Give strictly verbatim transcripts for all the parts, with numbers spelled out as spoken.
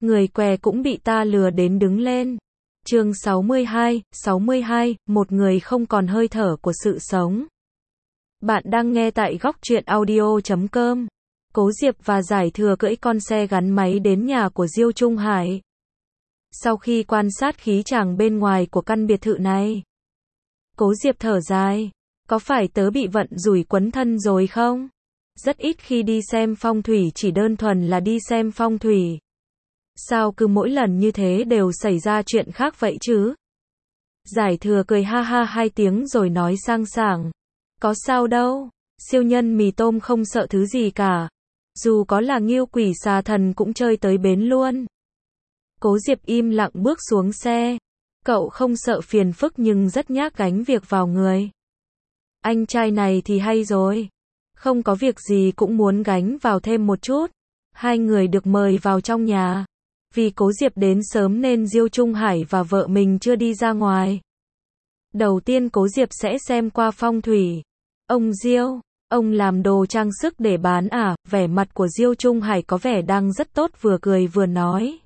Người què cũng bị ta lừa đến đứng lên. Chương sáu mươi hai, sáu mươi hai, một người không còn hơi thở của sự sống. Bạn đang nghe tại góc truyện audio chấm com. Cố Diệp và Giải Thừa cưỡi con xe gắn máy đến nhà của Diêu Trung Hải. Sau khi quan sát khí chàng bên ngoài của căn biệt thự này, Cố Diệp thở dài, có phải tớ bị vận rủi quấn thân rồi không? Rất ít khi đi xem phong thủy chỉ đơn thuần là đi xem phong thủy. Sao cứ mỗi lần như thế đều xảy ra chuyện khác vậy chứ? Giải Thừa cười ha ha hai tiếng rồi nói sang sảng. Có sao đâu, siêu nhân mì tôm không sợ thứ gì cả. Dù có là nghiêu quỷ xà thần cũng chơi tới bến luôn. Cố Diệp im lặng bước xuống xe. Cậu không sợ phiền phức nhưng rất nhác gánh việc vào người. Anh trai này thì hay rồi. Không có việc gì cũng muốn gánh vào thêm một chút. Hai người được mời vào trong nhà. Vì Cố Diệp đến sớm nên Diêu Trung Hải và vợ mình chưa đi ra ngoài. Đầu tiên Cố Diệp sẽ xem qua phong thủy. Ông Diêu, ông làm đồ trang sức để bán à? Vẻ mặt của Diêu Trung Hải có vẻ đang rất tốt, vừa cười vừa nói.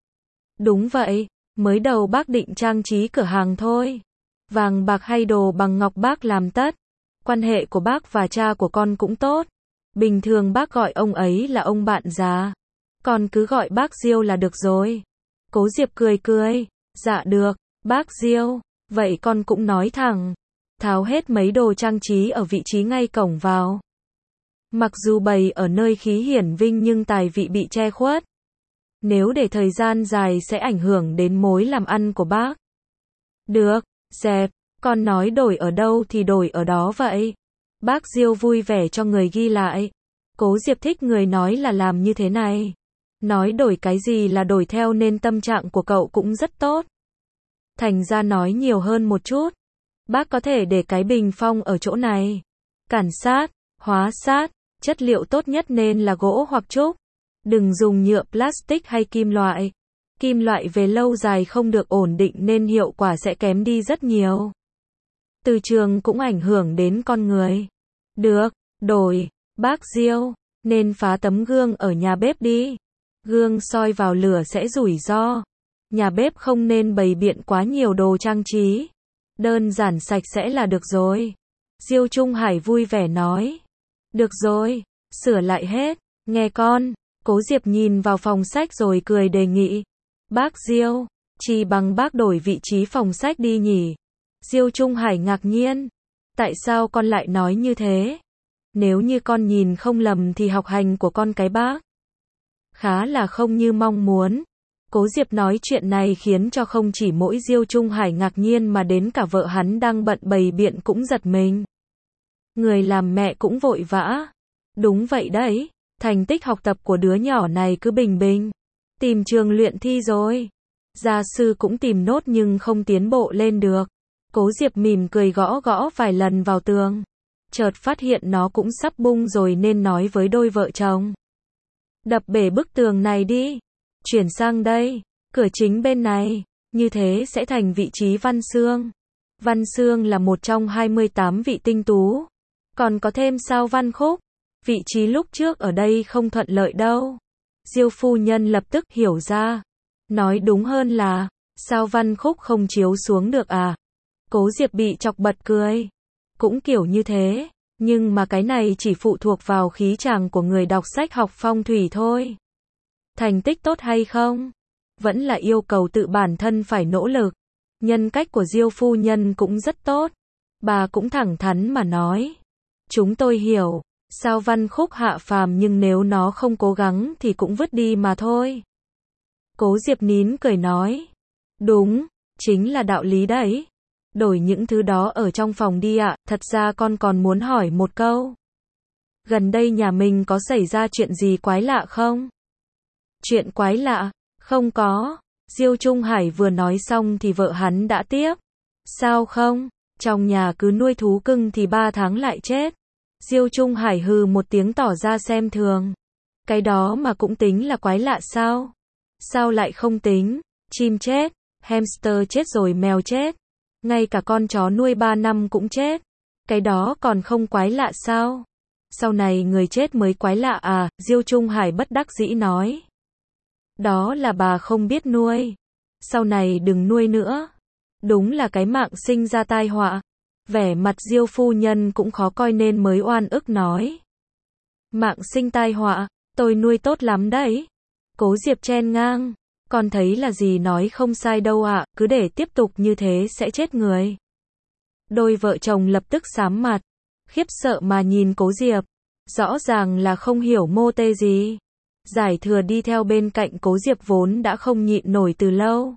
Đúng vậy, mới đầu bác định trang trí cửa hàng thôi. Vàng bạc hay đồ bằng ngọc bác làm tất. Quan hệ của bác và cha của con cũng tốt. Bình thường bác gọi ông ấy là ông bạn già. Con cứ gọi bác Diêu là được rồi. Cố Diệp cười cười. Dạ được, bác Diêu. Vậy con cũng nói thẳng. Tháo hết mấy đồ trang trí ở vị trí ngay cổng vào. Mặc dù bày ở nơi khí hiển vinh nhưng tài vị bị che khuất. Nếu để thời gian dài sẽ ảnh hưởng đến mối làm ăn của bác. Được, dẹp. Con nói đổi ở đâu thì đổi ở đó vậy. Bác Diêu vui vẻ cho người ghi lại. Cố Diệp thích người nói là làm như thế này. Nói đổi cái gì là đổi theo nên tâm trạng của cậu cũng rất tốt. Thành ra nói nhiều hơn một chút. Bác có thể để cái bình phong ở chỗ này. Cản sát, hóa sát, chất liệu tốt nhất nên là gỗ hoặc trúc. Đừng dùng nhựa plastic hay kim loại. Kim loại về lâu dài không được ổn định nên hiệu quả sẽ kém đi rất nhiều. Từ trường cũng ảnh hưởng đến con người. Được, đổi, bác Diêu, nên phá tấm gương ở nhà bếp đi. Gương soi vào lửa sẽ rủi ro. Nhà bếp không nên bày biện quá nhiều đồ trang trí. Đơn giản sạch sẽ là được rồi. Diêu Trung Hải vui vẻ nói. Được rồi, sửa lại hết, nghe con. Cố Diệp nhìn vào phòng sách rồi cười đề nghị. Bác Diêu, chỉ bằng bác đổi vị trí phòng sách đi nhỉ? Diêu Trung Hải ngạc nhiên. Tại sao con lại nói như thế? Nếu như con nhìn không lầm thì học hành của con cái bác khá là không như mong muốn. Cố Diệp nói chuyện này khiến cho không chỉ mỗi Diêu Trung Hải ngạc nhiên mà đến cả vợ hắn đang bận bày biện cũng giật mình. Người làm mẹ cũng vội vã. Đúng vậy đấy, thành tích học tập của đứa nhỏ này cứ bình bình. Tìm trường luyện thi rồi. Gia sư cũng tìm nốt nhưng không tiến bộ lên được. Cố Diệp mỉm cười gõ gõ vài lần vào tường. Chợt phát hiện nó cũng sắp bung rồi nên nói với đôi vợ chồng. Đập bể bức tường này đi. Chuyển sang đây. Cửa chính bên này. Như thế sẽ thành vị trí Văn Xương. Văn Xương là một trong hai mươi tám vị tinh tú. Còn có thêm sao Văn Khúc. Vị trí lúc trước ở đây không thuận lợi đâu. Diêu phu nhân lập tức hiểu ra. Nói đúng hơn là, sao Văn Khúc không chiếu xuống được à? Cố Diệp bị chọc bật cười. Cũng kiểu như thế, nhưng mà cái này chỉ phụ thuộc vào khí chàng của người đọc sách học phong thủy thôi. Thành tích tốt hay không? Vẫn là yêu cầu tự bản thân phải nỗ lực. Nhân cách của Diêu phu nhân cũng rất tốt. Bà cũng thẳng thắn mà nói. Chúng tôi hiểu, sao Văn Khúc hạ phàm nhưng nếu nó không cố gắng thì cũng vứt đi mà thôi. Cố Diệp nín cười nói. Đúng, chính là đạo lý đấy. Đổi những thứ đó ở trong phòng đi ạ. Thật ra con còn muốn hỏi một câu. Gần đây nhà mình có xảy ra chuyện gì quái lạ không? Chuyện quái lạ? Không có. Diêu Trung Hải vừa nói xong thì vợ hắn đã tiếp. Sao không? Trong nhà cứ nuôi thú cưng thì ba tháng lại chết. Diêu Trung Hải hừ một tiếng tỏ ra xem thường. Cái đó mà cũng tính là quái lạ sao? Sao lại không tính? Chim chết, hamster chết rồi mèo chết. Ngay cả con chó nuôi ba năm cũng chết. Cái đó còn không quái lạ sao? Sau này người chết mới quái lạ à? Diêu Trung Hải bất đắc dĩ nói. Đó là bà không biết nuôi. Sau này đừng nuôi nữa. Đúng là cái mạng sinh ra tai họa. Vẻ mặt Diêu phu nhân cũng khó coi nên mới oan ức nói. Mạng sinh tai họa, tôi nuôi tốt lắm đấy. Cố Diệp chen ngang. Con thấy là gì nói không sai đâu ạ, cứ để tiếp tục như thế sẽ chết người. Đôi vợ chồng lập tức sám mặt. Khiếp sợ mà nhìn Cố Diệp. Rõ ràng là không hiểu mô tê gì. Giải Thừa đi theo bên cạnh Cố Diệp vốn đã không nhịn nổi từ lâu.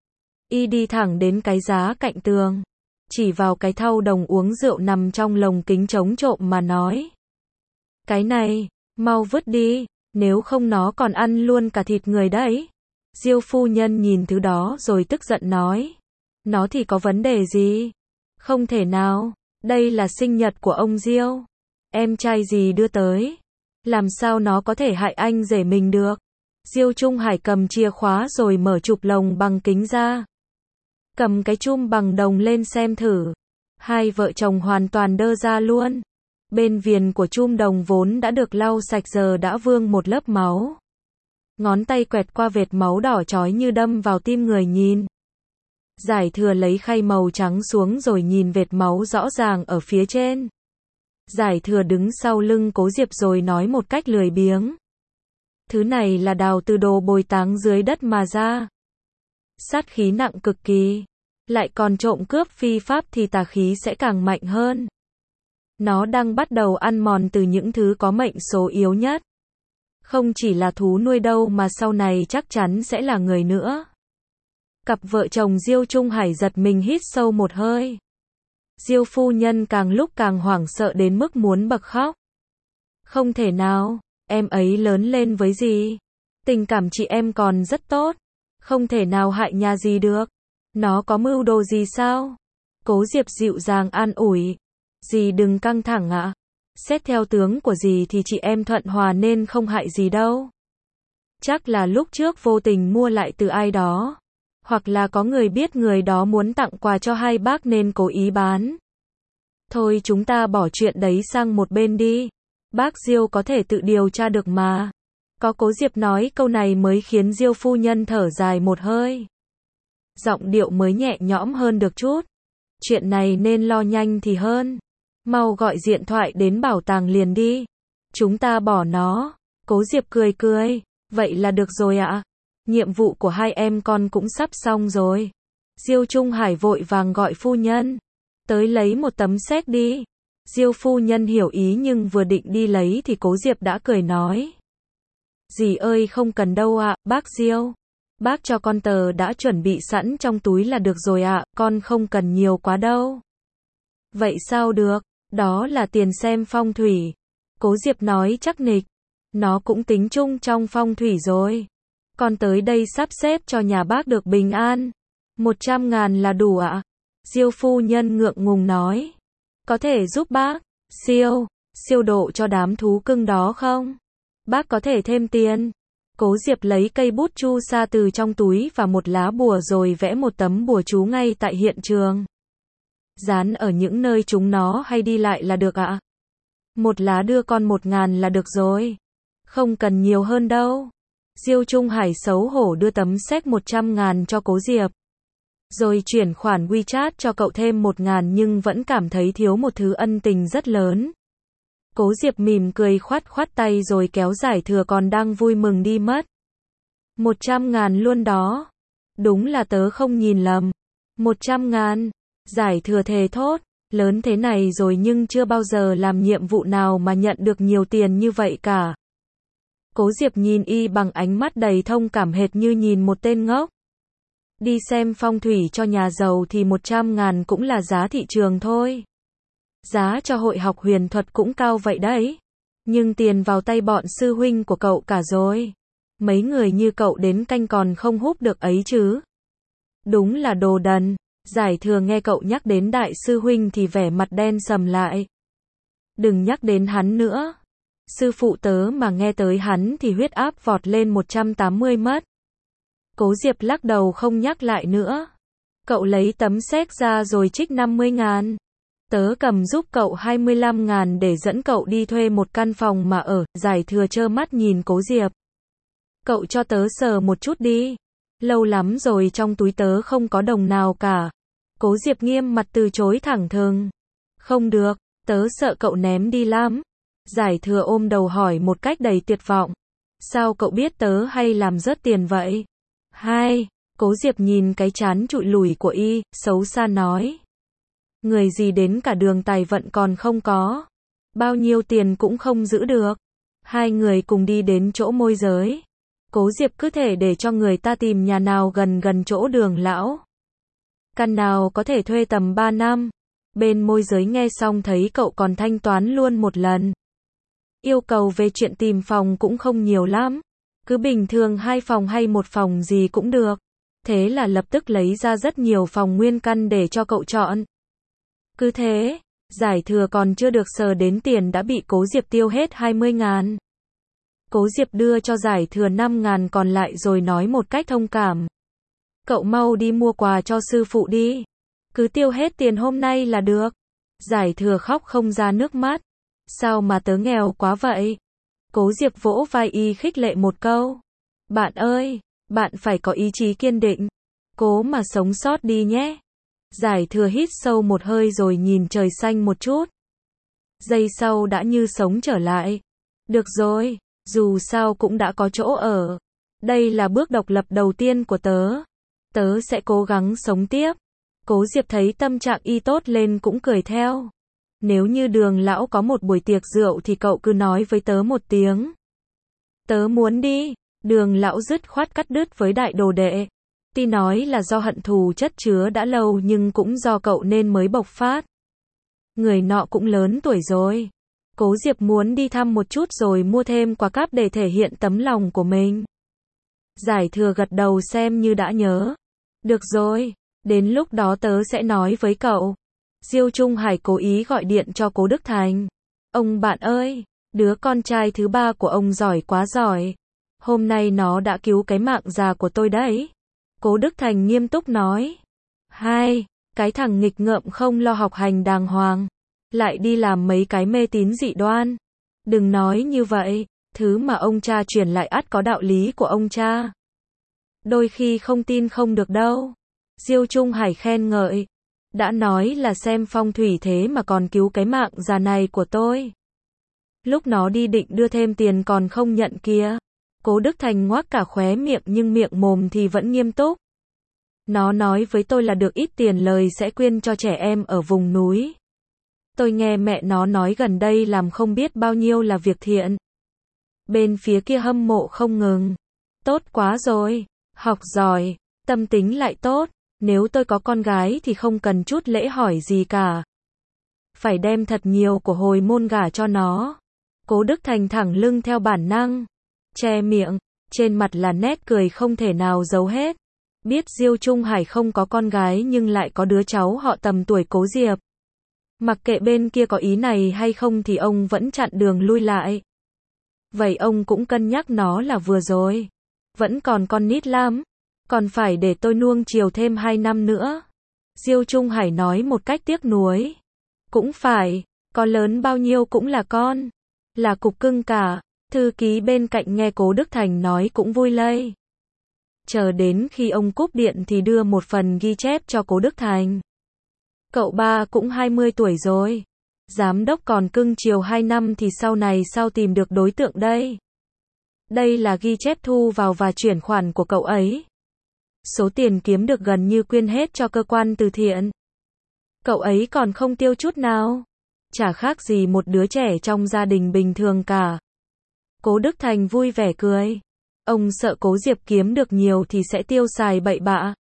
Y đi thẳng đến cái giá cạnh tường. Chỉ vào cái thau đồng uống rượu nằm trong lồng kính chống trộm mà nói. Cái này, mau vứt đi, nếu không nó còn ăn luôn cả thịt người đấy. Diêu phu nhân nhìn thứ đó rồi tức giận nói. Nó thì có vấn đề gì? Không thể nào, đây là sinh nhật của ông Diêu. Em trai gì đưa tới? Làm sao nó có thể hại anh rể mình được? Diêu Trung Hải cầm chìa khóa rồi mở chụp lồng bằng kính ra. Cầm cái chum bằng đồng lên xem thử. Hai vợ chồng hoàn toàn đơ ra luôn. Bên viền của chum đồng vốn đã được lau sạch giờ đã vương một lớp máu. Ngón tay quẹt qua vệt máu đỏ chói như đâm vào tim người nhìn. Giải Thừa lấy khay màu trắng xuống rồi nhìn vệt máu rõ ràng ở phía trên. Giải Thừa đứng sau lưng Cố Diệp rồi nói một cách lười biếng. Thứ này là đào từ đồ bồi táng dưới đất mà ra. Sát khí nặng cực kỳ. Lại còn trộm cướp phi pháp thì tà khí sẽ càng mạnh hơn. Nó đang bắt đầu ăn mòn từ những thứ có mệnh số yếu nhất. Không chỉ là thú nuôi đâu mà sau này chắc chắn sẽ là người nữa. Cặp vợ chồng Diêu Trung Hải giật mình hít sâu một hơi. Diêu phu nhân càng lúc càng hoảng sợ đến mức muốn bật khóc. Không thể nào, em ấy lớn lên với gì? Tình cảm chị em còn rất tốt. Không thể nào hại nhà gì được. Nó có mưu đồ gì sao? Cố Diệp dịu dàng an ủi. Dì đừng căng thẳng ạ. Xét theo tướng của dì thì chị em thuận hòa nên không hại gì đâu. Chắc là lúc trước vô tình mua lại từ ai đó. Hoặc là có người biết người đó muốn tặng quà cho hai bác nên cố ý bán. Thôi chúng ta bỏ chuyện đấy sang một bên đi. Bác Diêu có thể tự điều tra được mà. Có Cố Diệp nói câu này mới khiến Diêu phu nhân thở dài một hơi. Giọng điệu mới nhẹ nhõm hơn được chút. Chuyện này nên lo nhanh thì hơn. Mau gọi điện thoại đến bảo tàng liền đi. Chúng ta bỏ nó. Cố Diệp cười cười. Vậy là được rồi ạ. Nhiệm vụ của hai em con cũng sắp xong rồi. Diêu Trung Hải vội vàng gọi phu nhân. Tới lấy một tấm séc đi. Diêu phu nhân hiểu ý nhưng vừa định đi lấy thì Cố Diệp đã cười nói. Dì ơi không cần đâu ạ, bác Diêu. Bác cho con tờ đã chuẩn bị sẵn trong túi là được rồi ạ, con không cần nhiều quá đâu. Vậy sao được, đó là tiền xem phong thủy. Cố Diệp nói chắc nịch. Nó cũng tính chung trong phong thủy rồi. Con tới đây sắp xếp cho nhà bác được bình an. Một trăm ngàn là đủ ạ. Diêu phu nhân ngượng ngùng nói. Có thể giúp bác siêu, siêu độ cho đám thú cưng đó không? Bác có thể thêm tiền. Cố Diệp lấy cây bút chu sa từ trong túi và một lá bùa rồi vẽ một tấm bùa chú ngay tại hiện trường. Dán ở những nơi chúng nó hay đi lại là được ạ. Một lá đưa con một ngàn là được rồi. Không cần nhiều hơn đâu. Diêu Trung Hải xấu hổ đưa tấm séc một trăm ngàn cho Cố Diệp. Rồi chuyển khoản WeChat cho cậu thêm một ngàn nhưng vẫn cảm thấy thiếu một thứ ân tình rất lớn. Cố Diệp mỉm cười khoát khoát tay rồi kéo Giải Thừa còn đang vui mừng đi mất. Một trăm ngàn luôn đó. Đúng là tớ không nhìn lầm. Một trăm ngàn. Giải Thừa thề thốt. Lớn thế này rồi nhưng chưa bao giờ làm nhiệm vụ nào mà nhận được nhiều tiền như vậy cả. Cố Diệp nhìn y bằng ánh mắt đầy thông cảm hệt như nhìn một tên ngốc. Đi xem phong thủy cho nhà giàu thì một trăm ngàn cũng là giá thị trường thôi. Giá cho hội học huyền thuật cũng cao vậy đấy. Nhưng tiền vào tay bọn sư huynh của cậu cả rồi. Mấy người như cậu đến canh còn không húp được ấy chứ. Đúng là đồ đần. Giải Thừa nghe cậu nhắc đến đại sư huynh thì vẻ mặt đen sầm lại. Đừng nhắc đến hắn nữa. Sư phụ tớ mà nghe tới hắn thì huyết áp vọt lên một trăm tám mươi mất. Cố Diệp lắc đầu không nhắc lại nữa. Cậu lấy tấm séc ra rồi trích năm mươi ngàn. Tớ cầm giúp cậu hai mươi lăm ngàn để dẫn cậu đi thuê một căn phòng mà ở. Giải Thừa trơ mắt nhìn Cố Diệp. Cậu cho tớ sờ một chút đi. Lâu lắm rồi trong túi tớ không có đồng nào cả. Cố Diệp nghiêm mặt từ chối thẳng thừng. Không được, tớ sợ cậu ném đi lắm. Giải Thừa ôm đầu hỏi một cách đầy tuyệt vọng. Sao cậu biết tớ hay làm rớt tiền vậy? Hai, Cố Diệp nhìn cái trán trụi lủi của y, xấu xa nói. Người gì đến cả đường tài vận còn không có. Bao nhiêu tiền cũng không giữ được. Hai người cùng đi đến chỗ môi giới. Cố Diệp cứ thể để cho người ta tìm nhà nào gần gần chỗ Đường lão. Căn nào có thể thuê tầm ba năm. Bên môi giới nghe xong thấy cậu còn thanh toán luôn một lần. Yêu cầu về chuyện tìm phòng cũng không nhiều lắm. Cứ bình thường hai phòng hay một phòng gì cũng được. Thế là lập tức lấy ra rất nhiều phòng nguyên căn để cho cậu chọn. Cứ thế, Giải Thừa còn chưa được sờ đến tiền đã bị Cố Diệp tiêu hết hai mươi ngàn. Cố Diệp đưa cho Giải Thừa năm ngàn còn lại rồi nói một cách thông cảm. Cậu mau đi mua quà cho sư phụ đi. Cứ tiêu hết tiền hôm nay là được. Giải Thừa khóc không ra nước mắt. Sao mà tớ nghèo quá vậy? Cố Diệp vỗ vai y khích lệ một câu. Bạn ơi, bạn phải có ý chí kiên định. Cố mà sống sót đi nhé. Giải Thừa hít sâu một hơi rồi nhìn trời xanh một chút. Giây sau đã như sống trở lại. Được rồi, dù sao cũng đã có chỗ ở. Đây là bước độc lập đầu tiên của tớ. Tớ sẽ cố gắng sống tiếp. Cố Diệp thấy tâm trạng y tốt lên cũng cười theo. Nếu như Đường lão có một buổi tiệc rượu thì cậu cứ nói với tớ một tiếng. Tớ muốn đi. Đường lão dứt khoát cắt đứt với đại đồ đệ. Tuy nói là do hận thù chất chứa đã lâu nhưng cũng do cậu nên mới bộc phát. Người nọ cũng lớn tuổi rồi. Cố Diệp muốn đi thăm một chút rồi mua thêm quà cáp để thể hiện tấm lòng của mình. Giải Thừa gật đầu xem như đã nhớ. Được rồi, đến lúc đó tớ sẽ nói với cậu. Diêu Trung Hải cố ý gọi điện cho Cố Đức Thành. Ông bạn ơi, đứa con trai thứ ba của ông giỏi quá giỏi. Hôm nay nó đã cứu cái mạng già của tôi đấy. Cố Đức Thành nghiêm túc nói. Hai, cái thằng nghịch ngợm không lo học hành đàng hoàng. Lại đi làm mấy cái mê tín dị đoan. Đừng nói như vậy, thứ mà ông cha truyền lại ắt có đạo lý của ông cha. Đôi khi không tin không được đâu. Diêu Trung Hải khen ngợi. Đã nói là xem phong thủy thế mà còn cứu cái mạng già này của tôi. Lúc nó đi định đưa thêm tiền còn không nhận kia. Cố Đức Thành ngoác cả khóe miệng nhưng miệng mồm thì vẫn nghiêm túc. Nó nói với tôi là được ít tiền lời sẽ quyên cho trẻ em ở vùng núi. Tôi nghe mẹ nó nói gần đây làm không biết bao nhiêu là việc thiện. Bên phía kia hâm mộ không ngừng. Tốt quá rồi, học giỏi, tâm tính lại tốt. Nếu tôi có con gái thì không cần chút lễ hỏi gì cả. Phải đem thật nhiều của hồi môn gả cho nó. Cố Đức Thành thẳng lưng theo bản năng. Che miệng, trên mặt là nét cười không thể nào giấu hết. Biết Diêu Trung Hải không có con gái nhưng lại có đứa cháu họ tầm tuổi Cố Diệp. Mặc kệ bên kia có ý này hay không thì ông vẫn chặn đường lui lại. Vậy ông cũng cân nhắc nó là vừa rồi. Vẫn còn con nít lắm. Còn phải để tôi nuông chiều thêm hai năm nữa. Diêu Trung Hải nói một cách tiếc nuối. Cũng phải, có lớn bao nhiêu cũng là con. Là cục cưng cả. Thư ký bên cạnh nghe Cố Đức Thành nói cũng vui lây. Chờ đến khi ông cúp điện thì đưa một phần ghi chép cho Cố Đức Thành. Cậu ba cũng hai mươi tuổi rồi. Giám đốc còn cưng chiều hai năm thì sau này sao tìm được đối tượng đây? Đây là ghi chép thu vào và chuyển khoản của cậu ấy. Số tiền kiếm được gần như quyên hết cho cơ quan từ thiện. Cậu ấy còn không tiêu chút nào. Chả khác gì một đứa trẻ trong gia đình bình thường cả. Cố Đức Thành vui vẻ cười. Ông sợ Cố Diệp kiếm được nhiều thì sẽ tiêu xài bậy bạ.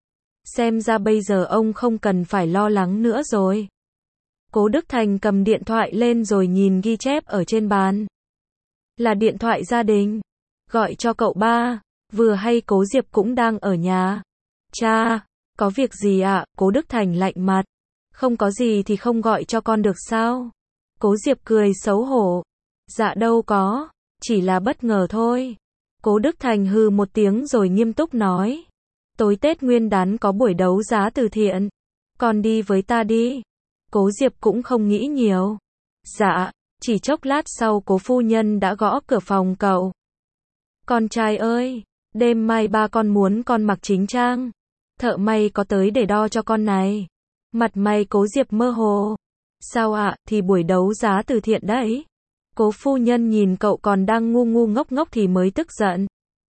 Xem ra bây giờ ông không cần phải lo lắng nữa rồi. Cố Đức Thành cầm điện thoại lên rồi nhìn ghi chép ở trên bàn. Là điện thoại gia đình. Gọi cho cậu ba. Vừa hay Cố Diệp cũng đang ở nhà. Cha, có việc gì ạ? À? Cố Đức Thành lạnh mặt. Không có gì thì không gọi cho con được sao? Cố Diệp cười xấu hổ. Dạ đâu có, chỉ là bất ngờ thôi. Cố Đức Thành hừ một tiếng rồi nghiêm túc nói. Tối Tết Nguyên Đán có buổi đấu giá từ thiện. Con đi với ta đi. Cố Diệp cũng không nghĩ nhiều. Dạ, chỉ chốc lát sau Cố phu nhân đã gõ cửa phòng cậu. Con trai ơi, đêm mai ba con muốn con mặc chính trang. Thợ may có tới để đo cho con này. Mặt mày Cố Diệp mơ hồ. Sao ạ, thì buổi đấu giá từ thiện đấy. Cố phu nhân nhìn cậu còn đang ngu ngu ngốc ngốc thì mới tức giận.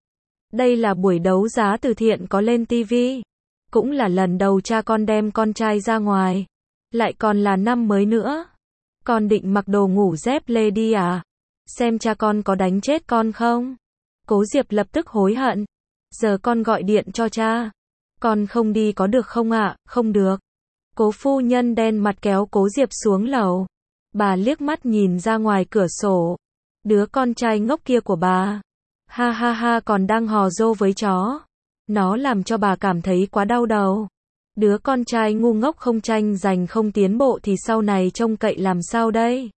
Đây là buổi đấu giá từ thiện có lên tivi. Cũng là lần đầu cha con đem con trai ra ngoài. Lại còn là năm mới nữa. Con định mặc đồ ngủ dép lê đi à? Xem cha con có đánh chết con không? Cố Diệp lập tức hối hận. Giờ con gọi điện cho cha. Con không đi có được không ạ? Không được. Cố phu nhân đen mặt kéo Cố Diệp xuống lầu. Bà liếc mắt nhìn ra ngoài cửa sổ. Đứa con trai ngốc kia của bà. Ha ha ha, còn đang hò rô với chó. Nó làm cho bà cảm thấy quá đau đầu. Đứa con trai ngu ngốc không tranh giành không tiến bộ thì sau này trông cậy làm sao đây?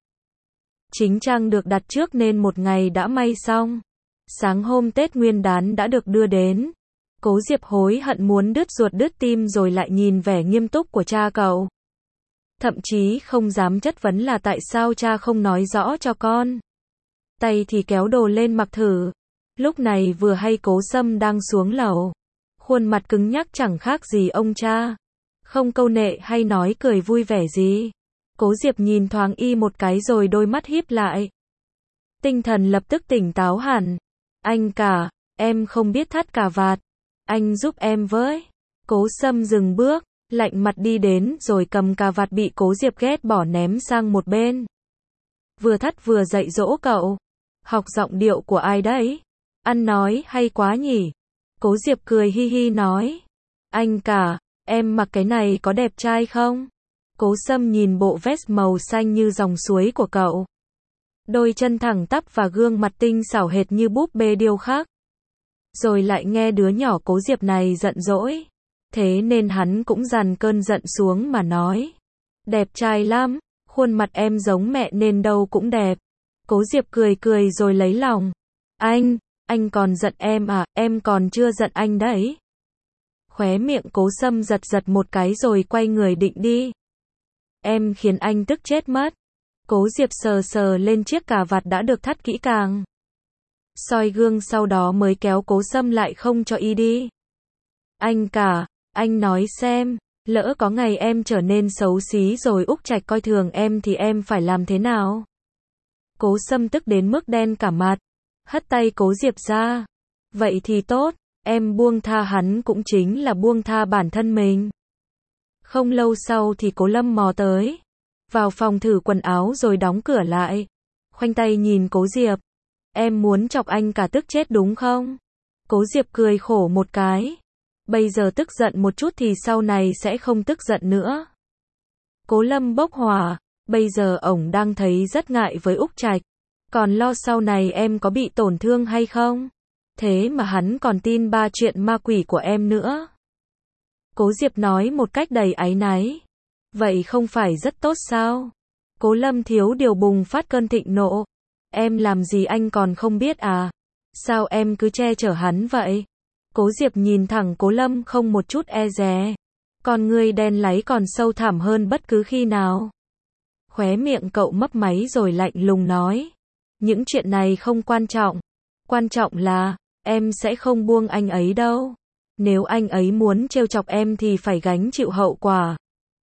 Chính trang được đặt trước nên một ngày đã may xong. Sáng hôm Tết Nguyên đán đã được đưa đến. Cố Diệp hối hận muốn đứt ruột đứt tim rồi lại nhìn vẻ nghiêm túc của cha cậu. Thậm chí không dám chất vấn là tại sao cha không nói rõ cho con. Tay thì kéo đồ lên mặc thử. Lúc này vừa hay Cố Sâm đang xuống lầu. Khuôn mặt cứng nhắc chẳng khác gì ông cha. Không câu nệ hay nói cười vui vẻ gì. Cố Diệp nhìn thoáng y một cái rồi đôi mắt híp lại. Tinh thần lập tức tỉnh táo hẳn. Anh cả, em không biết thắt cà vạt. Anh giúp em với. Cố Sâm dừng bước, lạnh mặt đi đến rồi cầm cà vạt bị Cố Diệp ghét bỏ ném sang một bên. Vừa thắt vừa dạy dỗ cậu. Học giọng điệu của ai đấy? Ăn nói hay quá nhỉ? Cố Diệp cười hi hi nói. Anh cả, em mặc cái này có đẹp trai không? Cố Sâm nhìn bộ vest màu xanh như dòng suối của cậu. Đôi chân thẳng tắp và gương mặt tinh xảo hệt như búp bê điêu khắc. Rồi lại nghe đứa nhỏ Cố Diệp này giận dỗi. Thế nên hắn cũng dằn cơn giận xuống mà nói. Đẹp trai lắm, khuôn mặt em giống mẹ nên đâu cũng đẹp. Cố Diệp cười cười rồi lấy lòng. Anh, anh còn giận em à, em còn chưa giận anh đấy. Khóe miệng Cố Sâm giật giật một cái rồi quay người định đi. Em khiến anh tức chết mất. Cố Diệp sờ sờ lên chiếc cà vạt đã được thắt kỹ càng. Soi gương sau đó mới kéo Cố Sâm lại không cho y đi. Anh cả, anh nói xem, lỡ có ngày em trở nên xấu xí rồi Úc Trạch coi thường em thì em phải làm thế nào? Cố Sâm tức đến mức đen cả mặt. Hất tay Cố Diệp ra. Vậy thì tốt, em buông tha hắn cũng chính là buông tha bản thân mình. Không lâu sau thì Cố Lâm mò tới. Vào phòng thử quần áo rồi đóng cửa lại. Khoanh tay nhìn Cố Diệp. Em muốn chọc anh cả tức chết đúng không? Cố Diệp cười khổ một cái. Bây giờ tức giận một chút thì sau này sẽ không tức giận nữa. Cố Lâm bốc hỏa. Bây giờ ổng đang thấy rất ngại với Úc Trạch. Còn lo sau này em có bị tổn thương hay không? Thế mà hắn còn tin ba chuyện ma quỷ của em nữa. Cố Diệp nói một cách đầy áy náy. Vậy không phải rất tốt sao? Cố Lâm thiếu điều bùng phát cơn thịnh nộ. Em làm gì anh còn không biết à? Sao em cứ che chở hắn vậy? Cố Diệp nhìn thẳng Cố Lâm không một chút e dè. Con ngươi đen láy còn sâu thẳm hơn bất cứ khi nào. Khóe miệng cậu mấp máy rồi lạnh lùng nói. Những chuyện này không quan trọng. Quan trọng là, em sẽ không buông anh ấy đâu. Nếu anh ấy muốn trêu chọc em thì phải gánh chịu hậu quả.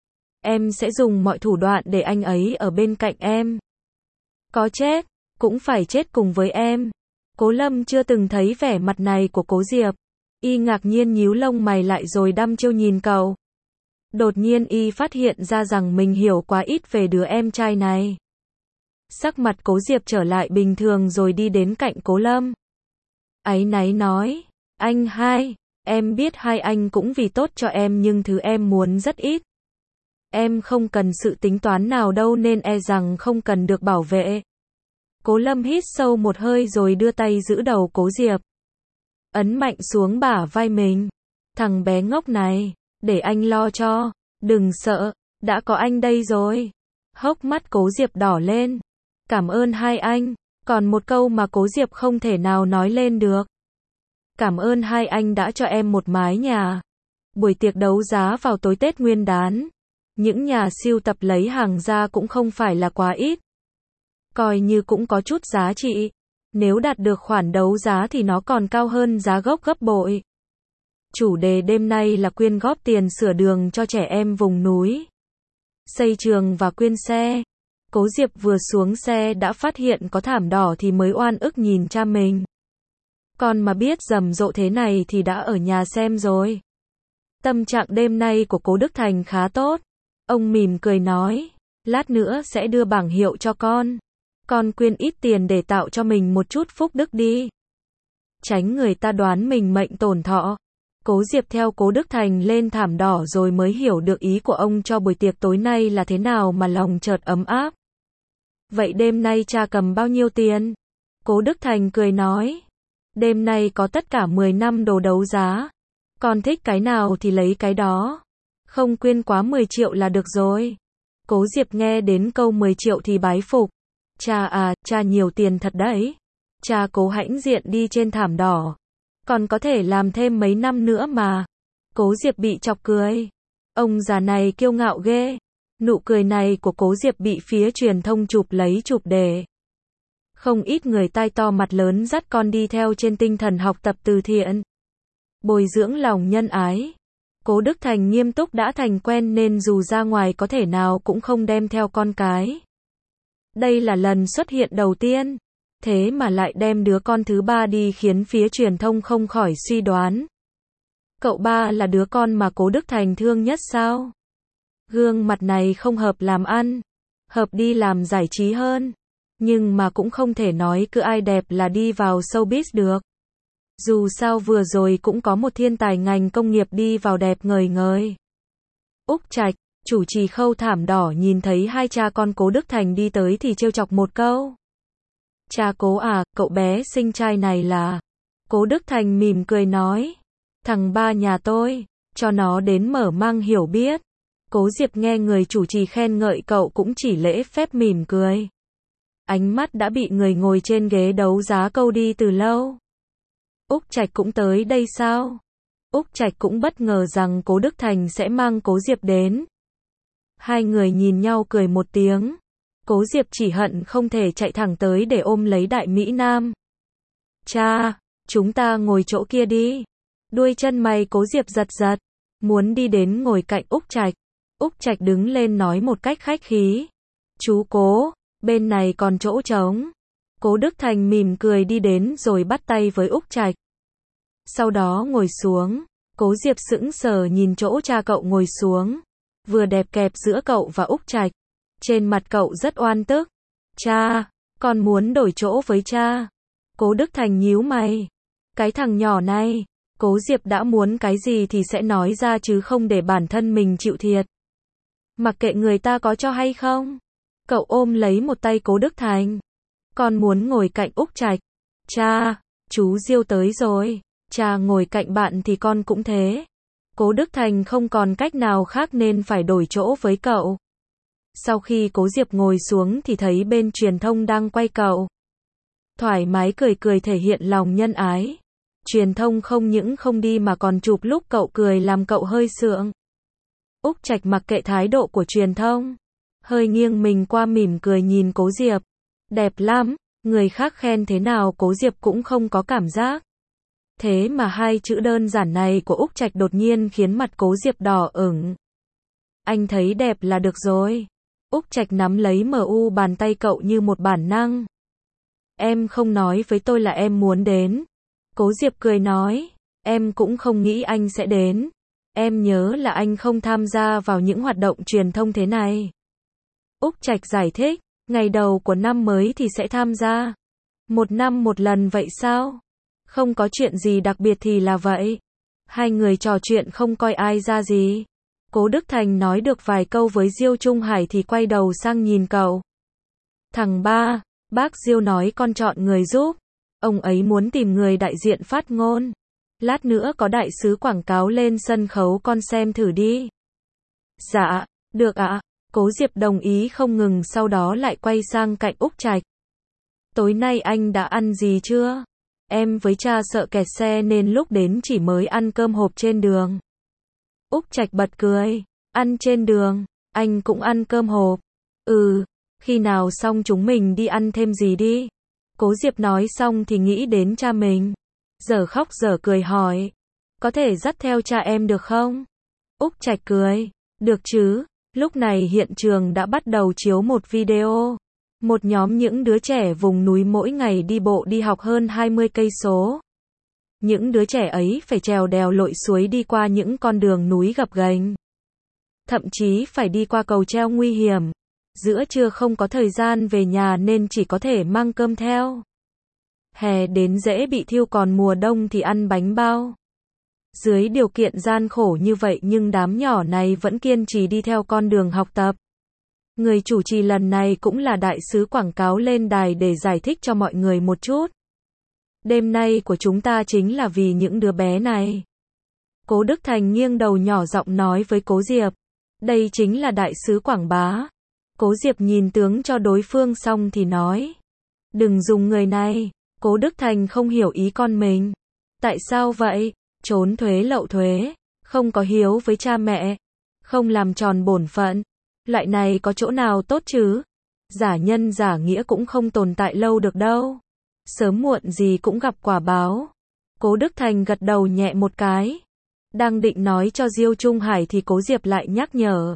Em sẽ dùng mọi thủ đoạn để anh ấy ở bên cạnh em. Có chết, cũng phải chết cùng với em. Cố Lâm chưa từng thấy vẻ mặt này của Cố Diệp. Y ngạc nhiên nhíu lông mày lại rồi đăm chiêu nhìn cậu. Đột nhiên y phát hiện ra rằng mình hiểu quá ít về đứa em trai này. Sắc mặt Cố Diệp trở lại bình thường rồi đi đến cạnh Cố Lâm. Áy náy nói, anh hai, em biết hai anh cũng vì tốt cho em nhưng thứ em muốn rất ít. Em không cần sự tính toán nào đâu nên e rằng không cần được bảo vệ. Cố Lâm hít sâu một hơi rồi đưa tay giữ đầu Cố Diệp. Ấn mạnh xuống bả vai mình. Thằng bé ngốc này, để anh lo cho, đừng sợ, đã có anh đây rồi. Hốc mắt Cố Diệp đỏ lên. Cảm ơn hai anh, còn một câu mà Cố Diệp không thể nào nói lên được. Cảm ơn hai anh đã cho em một mái nhà. Buổi tiệc đấu giá vào tối Tết Nguyên đán. Những nhà sưu tập lấy hàng ra cũng không phải là quá ít. Coi như cũng có chút giá trị. Nếu đạt được khoản đấu giá thì nó còn cao hơn giá gốc gấp bội. Chủ đề đêm nay là quyên góp tiền sửa đường cho trẻ em vùng núi, xây trường và quyên xe. Cố Diệp vừa xuống xe đã phát hiện có thảm đỏ thì mới oan ức nhìn cha mình. Con mà biết rầm rộ thế này thì đã ở nhà xem rồi. Tâm trạng đêm nay của Cố Đức Thành khá tốt. Ông mỉm cười nói, lát nữa sẽ đưa bảng hiệu cho con. Con quyên ít tiền để tạo cho mình một chút phúc đức đi. Tránh người ta đoán mình mệnh tổn thọ. Cố Diệp theo Cố Đức Thành lên thảm đỏ rồi mới hiểu được ý của ông cho buổi tiệc tối nay là thế nào mà lòng chợt ấm áp. Vậy đêm nay cha cầm bao nhiêu tiền? Cố Đức Thành cười nói, đêm nay có tất cả mười năm đồ đấu giá. Con thích cái nào thì lấy cái đó. Không quyên quá mười triệu là được rồi. Cố Diệp nghe đến câu mười triệu thì bái phục. Cha à, cha nhiều tiền thật đấy. Cha cố hãnh diện đi trên thảm đỏ. Còn có thể làm thêm mấy năm nữa mà. Cố Diệp bị chọc cười. Ông già này kiêu ngạo ghê. Nụ cười này của Cố Diệp bị phía truyền thông chụp lấy chụp để. Không ít người tai to mặt lớn dắt con đi theo trên tinh thần học tập từ thiện, bồi dưỡng lòng nhân ái. Cố Đức Thành nghiêm túc đã thành quen nên dù ra ngoài có thể nào cũng không đem theo con cái. Đây là lần xuất hiện đầu tiên. Thế mà lại đem đứa con thứ ba đi khiến phía truyền thông không khỏi suy đoán. Cậu ba là đứa con mà Cố Đức Thành thương nhất sao? Gương mặt này không hợp làm ăn, hợp đi làm giải trí hơn. Nhưng mà cũng không thể nói cứ ai đẹp là đi vào showbiz được. Dù sao vừa rồi cũng có một thiên tài ngành công nghiệp đi vào đẹp ngời ngời. Úc Trạch, chủ trì khâu thảm đỏ nhìn thấy hai cha con Cố Đức Thành đi tới thì trêu chọc một câu. Cha Cố à, cậu bé sinh trai này là... Cố Đức Thành mỉm cười nói, thằng ba nhà tôi, cho nó đến mở mang hiểu biết. Cố Diệp nghe người chủ trì khen ngợi cậu cũng chỉ lễ phép mỉm cười. Ánh mắt đã bị người ngồi trên ghế đấu giá câu đi từ lâu. Úc Trạch cũng tới đây sao? Úc Trạch cũng bất ngờ rằng Cố Đức Thành sẽ mang Cố Diệp đến. Hai người nhìn nhau cười một tiếng. Cố Diệp chỉ hận không thể chạy thẳng tới để ôm lấy Đại Mỹ Nam. Cha, chúng ta ngồi chỗ kia đi. Đuôi chân mày Cố Diệp giật giật, muốn đi đến ngồi cạnh Úc Trạch. Úc Trạch đứng lên nói một cách khách khí. Chú Cố, bên này còn chỗ trống. Cố Đức Thành mỉm cười đi đến rồi bắt tay với Úc Trạch. Sau đó ngồi xuống. Cố Diệp sững sờ nhìn chỗ cha cậu ngồi xuống. Vừa đẹp kẹp giữa cậu và Úc Trạch. Trên mặt cậu rất oan tức. Cha, con muốn đổi chỗ với cha. Cố Đức Thành nhíu mày. Cái thằng nhỏ này, Cố Diệp đã muốn cái gì thì sẽ nói ra chứ không để bản thân mình chịu thiệt. Mặc kệ người ta có cho hay không. Cậu ôm lấy một tay Cố Đức Thành. Con muốn ngồi cạnh Úc Trạch. Cha, chú Diêu tới rồi. Cha ngồi cạnh bạn thì con cũng thế. Cố Đức Thành không còn cách nào khác nên phải đổi chỗ với cậu. Sau khi Cố Diệp ngồi xuống thì thấy bên truyền thông đang quay cậu. Thoải mái cười cười thể hiện lòng nhân ái. Truyền thông không những không đi mà còn chụp lúc cậu cười làm cậu hơi sượng. Úc Trạch mặc kệ thái độ của truyền thông. Hơi nghiêng mình qua mỉm cười nhìn Cố Diệp. Đẹp lắm, người khác khen thế nào Cố Diệp cũng không có cảm giác. Thế mà hai chữ đơn giản này của Úc Trạch đột nhiên khiến mặt Cố Diệp đỏ ửng. Anh thấy đẹp là được rồi. Úc Trạch nắm lấy em u bàn tay cậu như một bản năng. Em không nói với tôi là em muốn đến. Cố Diệp cười nói, em cũng không nghĩ anh sẽ đến. Em nhớ là anh không tham gia vào những hoạt động truyền thông thế này. Úc Trạch giải thích, ngày đầu của năm mới thì sẽ tham gia. Một năm một lần vậy sao? Không có chuyện gì đặc biệt thì là vậy. Hai người trò chuyện không coi ai ra gì. Cố Đức Thành nói được vài câu với Diêu Trung Hải thì quay đầu sang nhìn cậu. Thằng ba, bác Diêu nói con chọn người giúp. Ông ấy muốn tìm người đại diện phát ngôn. Lát nữa có đại sứ quảng cáo lên sân khấu con xem thử đi. Dạ, được ạ. Cố Diệp đồng ý không ngừng sau đó lại quay sang cạnh Úc Trạch. Tối nay anh đã ăn gì chưa? Em với cha sợ kẹt xe nên lúc đến chỉ mới ăn cơm hộp trên đường. Úc Trạch bật cười. Ăn trên đường, anh cũng ăn cơm hộp. Ừ, khi nào xong chúng mình đi ăn thêm gì đi. Cố Diệp nói xong thì nghĩ đến cha mình. Giờ khóc giờ cười hỏi. Có thể dắt theo cha em được không? Úc Trạch cười. Được chứ. Lúc này hiện trường đã bắt đầu chiếu một video. Một nhóm những đứa trẻ vùng núi mỗi ngày đi bộ đi học hơn hai mươi cây số. Những đứa trẻ ấy phải trèo đèo lội suối đi qua những con đường núi gập ghềnh. Thậm chí phải đi qua cầu treo nguy hiểm. Giữa trưa không có thời gian về nhà nên chỉ có thể mang cơm theo. Hè đến dễ bị thiêu còn mùa đông thì ăn bánh bao. Dưới điều kiện gian khổ như vậy nhưng đám nhỏ này vẫn kiên trì đi theo con đường học tập. Người chủ trì lần này cũng là đại sứ quảng cáo lên đài để giải thích cho mọi người một chút. Đêm nay của chúng ta chính là vì những đứa bé này. Cố Đức Thành nghiêng đầu nhỏ giọng nói với Cố Diệp. Đây chính là đại sứ quảng bá. Cố Diệp nhìn tướng cho đối phương xong thì nói. Đừng dùng người này. Cố Đức Thành không hiểu ý con mình. Tại sao vậy? Trốn thuế lậu thuế. Không có hiếu với cha mẹ. Không làm tròn bổn phận. Loại này có chỗ nào tốt chứ? Giả nhân giả nghĩa cũng không tồn tại lâu được đâu. Sớm muộn gì cũng gặp quả báo. Cố Đức Thành gật đầu nhẹ một cái. Đang định nói cho Diêu Trung Hải thì Cố Diệp lại nhắc nhở.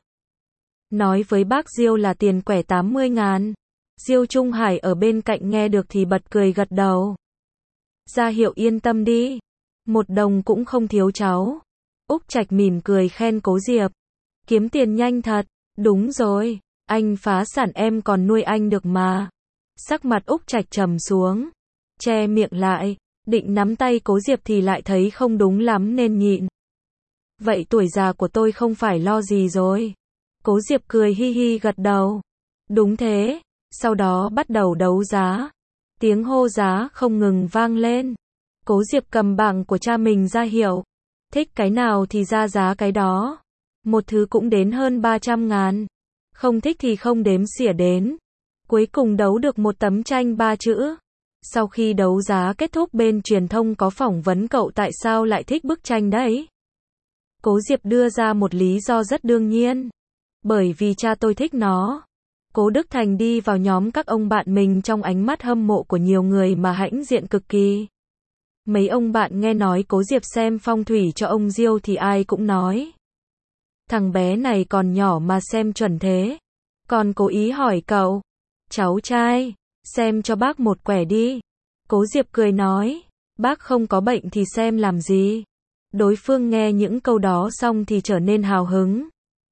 Nói với bác Diêu là tiền quẻ tám mươi ngàn. Diêu Trung Hải ở bên cạnh nghe được thì bật cười gật đầu. Ra hiệu yên tâm đi. Một đồng cũng không thiếu cháu. Úc Trạch mỉm cười khen Cố Diệp. Kiếm tiền nhanh thật. Đúng rồi. Anh phá sản em còn nuôi anh được mà. Sắc mặt Úc Trạch trầm xuống. Che miệng lại. Định nắm tay Cố Diệp thì lại thấy không đúng lắm nên nhịn. Vậy tuổi già của tôi không phải lo gì rồi. Cố Diệp cười hi hi gật đầu. Đúng thế. Sau đó bắt đầu đấu giá. Tiếng hô giá không ngừng vang lên. Cố Diệp cầm bảng của cha mình ra hiệu. Thích cái nào thì ra giá cái đó. Một thứ cũng đến hơn ba trăm ngàn. Không thích thì không đếm xỉa đến. Cuối cùng đấu được một tấm tranh ba chữ. Sau khi đấu giá kết thúc bên truyền thông có phỏng vấn cậu tại sao lại thích bức tranh đấy. Cố Diệp đưa ra một lý do rất đương nhiên. Bởi vì cha tôi thích nó. Cố Đức Thành đi vào nhóm các ông bạn mình trong ánh mắt hâm mộ của nhiều người mà hãnh diện cực kỳ. Mấy ông bạn nghe nói Cố Diệp xem phong thủy cho ông Diêu thì ai cũng nói. Thằng bé này còn nhỏ mà xem chuẩn thế. Còn cố ý hỏi cậu. Cháu trai, xem cho bác một quẻ đi. Cố Diệp cười nói. Bác không có bệnh thì xem làm gì. Đối phương nghe những câu đó xong thì trở nên hào hứng.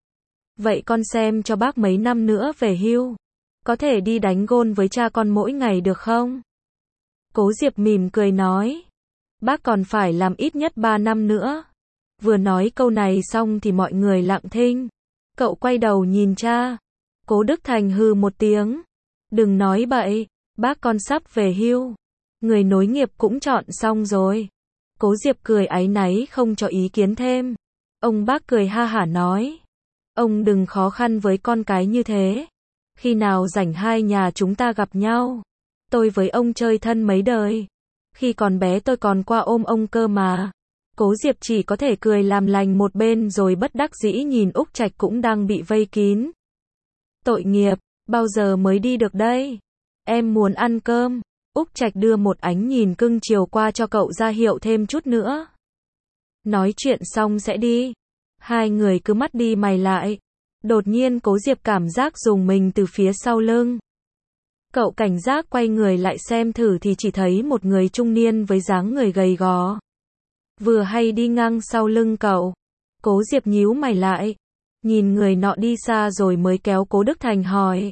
Vậy con xem cho bác mấy năm nữa về hưu. Có thể đi đánh gôn với cha con mỗi ngày được không? Cố Diệp mỉm cười nói. Bác còn phải làm ít nhất ba năm nữa. Vừa nói câu này xong thì mọi người lặng thinh. Cậu quay đầu nhìn cha. Cố Đức Thành hừ một tiếng. Đừng nói bậy, bác con sắp về hưu. Người nối nghiệp cũng chọn xong rồi. Cố Diệp cười áy náy không cho ý kiến thêm. Ông bác cười ha hả nói. Ông đừng khó khăn với con cái như thế. Khi nào rảnh hai nhà chúng ta gặp nhau. Tôi với ông chơi thân mấy đời. Khi còn bé tôi còn qua ôm ông cơ mà. Cố Diệp chỉ có thể cười làm lành một bên rồi bất đắc dĩ nhìn Úc Trạch cũng đang bị vây kín. Tội nghiệp, bao giờ mới đi được đây? Em muốn ăn cơm. Úc Trạch đưa một ánh nhìn cưng chiều qua cho cậu ra hiệu thêm chút nữa. Nói chuyện xong sẽ đi. Hai người cứ mắt đi mày lại. Đột nhiên Cố Diệp cảm giác rùng mình từ phía sau lưng. Cậu cảnh giác quay người lại xem thử thì chỉ thấy một người trung niên với dáng người gầy gò. Vừa hay đi ngang sau lưng cậu. Cố Diệp nhíu mày lại. Nhìn người nọ đi xa rồi mới kéo Cố Đức Thành hỏi.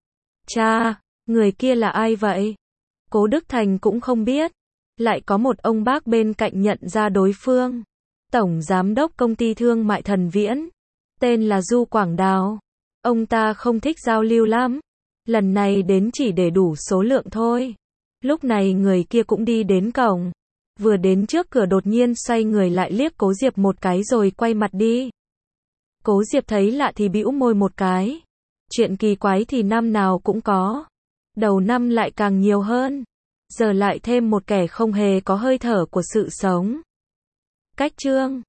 Cha, người kia là ai vậy? Cố Đức Thành cũng không biết. Lại có một ông bác bên cạnh nhận ra đối phương. Tổng giám đốc công ty thương mại Thần Viễn. Tên là Du Quảng Đào. Ông ta không thích giao lưu lắm. Lần này đến chỉ để đủ số lượng thôi. Lúc này người kia cũng đi đến cổng. Vừa đến trước cửa đột nhiên xoay người lại liếc Cố Diệp một cái rồi quay mặt đi. Cố Diệp thấy lạ thì bĩu môi một cái. Chuyện kỳ quái thì năm nào cũng có. Đầu năm lại càng nhiều hơn. Giờ lại thêm một kẻ không hề có hơi thở của sự sống. Cách chương